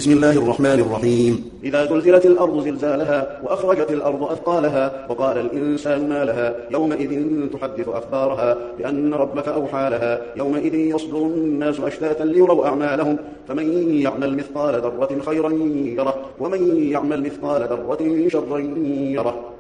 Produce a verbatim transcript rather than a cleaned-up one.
بسم الله الرحمن الرحيم. إذا زلزلت الأرض زلزالها وأخرجت الأرض أثقالها وقال الإنسان ما لها يومئذ تحدث أخبارها بأن ربك أوحى لها يومئذ يصدر الناس أشتاتا ليروا أعمالهم فمن يعمل مثقال ذرة خيرا يره ومن يعمل مثقال ذرة شرا يره.